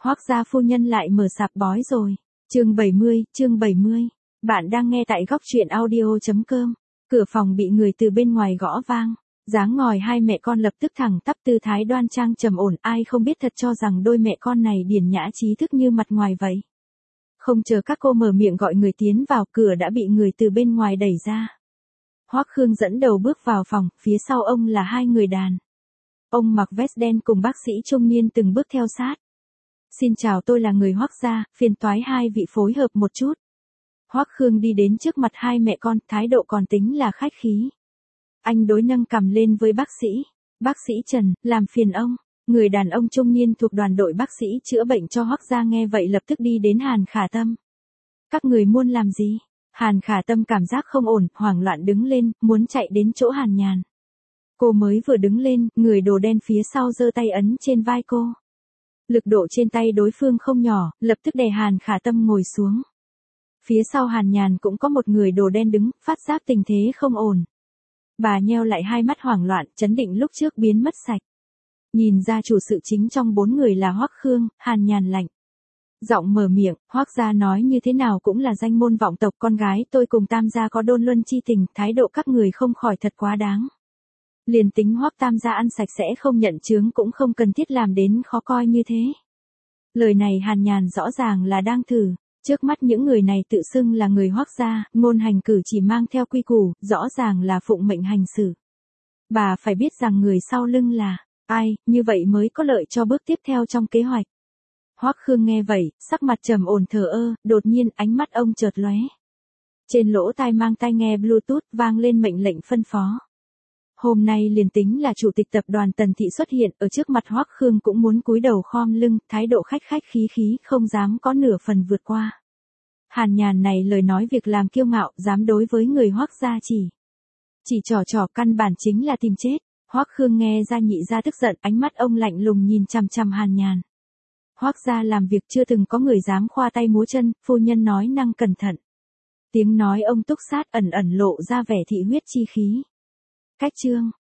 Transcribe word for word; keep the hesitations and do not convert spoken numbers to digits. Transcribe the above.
Hoác gia phu nhân lại mở sạp bói rồi. Chương bảy mươi, chương bảy mươi. Bạn đang nghe tại góc truyện audio chấm com. Cửa phòng bị người từ bên ngoài gõ vang. Dáng ngồi hai mẹ con lập tức thẳng tắp tư thái đoan trang trầm ổn, ai không biết thật cho rằng đôi mẹ con này điển nhã trí thức như mặt ngoài vậy. Không chờ các cô mở miệng gọi người tiến vào, cửa đã bị người từ bên ngoài đẩy ra. Hoắc Khương dẫn đầu bước vào phòng, phía sau ông là hai người đàn. Ông mặc vest đen cùng bác sĩ trung niên từng bước theo sát. Xin chào, tôi là người Hoắc gia, phiền toái hai vị phối hợp một chút. Hoắc Khương đi đến trước mặt hai mẹ con, thái độ còn tính là khách khí. Anh đối nâng cằm lên với bác sĩ. Bác sĩ Trần, làm phiền ông. Người đàn ông trung niên thuộc đoàn đội bác sĩ chữa bệnh cho Hoắc gia nghe vậy lập tức đi đến Hàn Khả Tâm. Các người muốn làm gì? Hàn Khả Tâm cảm giác không ổn, hoảng loạn đứng lên, muốn chạy đến chỗ Hàn Nhàn. Cô mới vừa đứng lên, người đồ đen phía sau giơ tay ấn trên vai cô. Lực độ trên tay đối phương không nhỏ, lập tức đè Hàn Khả Tâm ngồi xuống. Phía sau Hàn Nhàn cũng có một người đồ đen đứng, phát giác tình thế không ổn. Bà nheo lại hai mắt hoảng loạn, chấn định lúc trước biến mất sạch. Nhìn ra chủ sự chính trong bốn người là Hoắc Khương, Hàn Nhàn lạnh. Giọng mở miệng, Hoắc gia nói như thế nào cũng là danh môn vọng tộc, con gái tôi cùng Tam gia có đôn luân chi tình, thái độ các người không khỏi thật quá đáng. Liền tính Hoắc Tam gia ăn sạch sẽ không nhận chướng cũng không cần thiết làm đến khó coi như thế. Lời này Hàn Nhàn rõ ràng là đang thử, trước mắt những người này tự xưng là người Hoắc gia, ngôn hành cử chỉ mang theo quy củ, rõ ràng là phụng mệnh hành xử. Bà phải biết rằng người sau lưng là ai, như vậy mới có lợi cho bước tiếp theo trong kế hoạch. Hoắc Khương nghe vậy, sắc mặt trầm ổn thờ ơ, đột nhiên ánh mắt ông chợt lóe. Trên lỗ tai mang tai nghe Bluetooth vang lên mệnh lệnh phân phó. Hôm nay liền tính là chủ tịch tập đoàn Tần Thị xuất hiện ở trước mặt Hoắc Khương cũng muốn cúi đầu khom lưng, thái độ khách khách khí khí, không dám có nửa phần vượt qua. Hàn Nhàn này lời nói việc làm kiêu ngạo, dám đối với người Hoắc gia chỉ. Chỉ trò trò căn bản chính là tìm chết. Hoắc Khương nghe ra nhị ra tức giận, ánh mắt ông lạnh lùng nhìn chằm chằm Hàn Nhàn. Hoắc gia làm việc chưa từng có người dám khoa tay múa chân, phu nhân nói năng cẩn thận. Tiếng nói ông túc sát ẩn ẩn lộ ra vẻ thị huyết chi khí. Cách chương,